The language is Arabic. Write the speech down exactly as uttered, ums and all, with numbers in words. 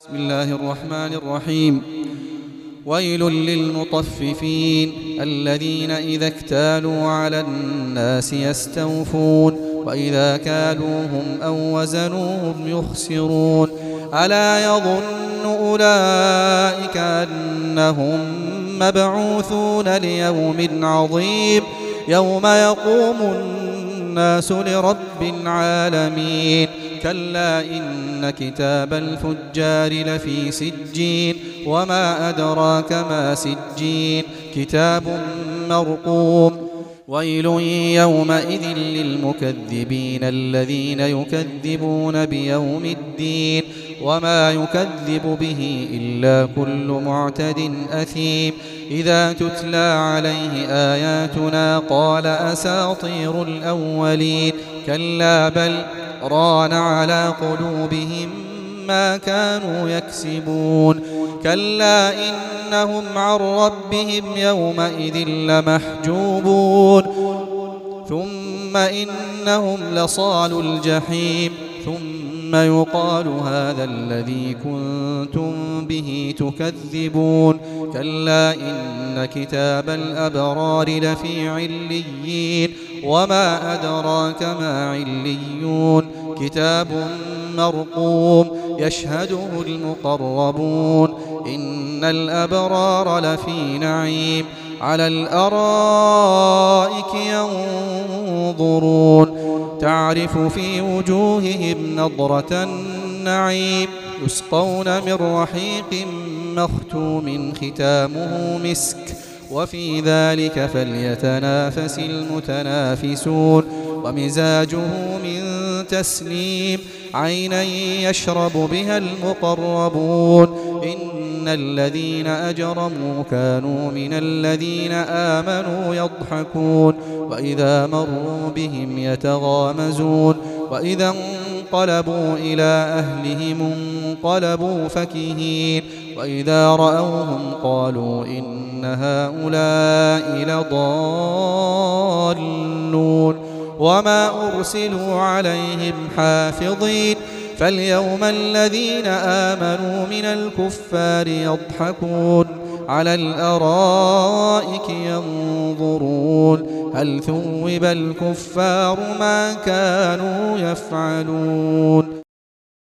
بسم الله الرحمن الرحيم. ويل للمطففين الذين إذا اكتالوا على الناس يستوفون وإذا كالوهم أو وزنوهم يخسرون ألا يظن أولئك أنهم مبعوثون ليوم عظيم يوم يقوم الناس لرب العالمين كلا إن كتاب الفجار لفي سجين وما أدراك ما سجين كتاب مرقوم ويل يومئذ للمكذبين الذين يكذبون بيوم الدين وما يكذب به إلا كل معتد أثيم إذا تتلى عليه آياتنا قال أساطير الأولين كلا بل ران على قلوبهم ما كانوا يكسبون كلا إنهم عن ربهم يومئذ لمحجوبون ثم إنهم لصالوا الجحيم ثم يقال هذا الذي كنتم به تكذبون كلا إن كتاب الأبرار لفي عليين وما أدراك ما عليون كتاب مرقوم يشهده المقربون إن الأبرار لفي نعيم على الأرائك ينظرون تعرف في وجوههم نضرة النعيم يسقون من رحيق مختوم ختامه مسك وفي ذلك فليتنافس المتنافسون ومزاجه من تسنيم عينا يشرب بها المقربون إن الذين أجرموا كانوا من الذين آمنوا يضحكون وإذا مروا بهم يتغامزون وإذا انقلبوا إلى أهلهم انقلبوا فكهين وإذا رأوهم قالوا إن هؤلاء لضالون وما أرسلوا عليهم حافظين فاليوم الذين آمنوا من الكفار يضحكون على الأرائك ينظرون هل ثوب الكفار ما كانوا يفعلون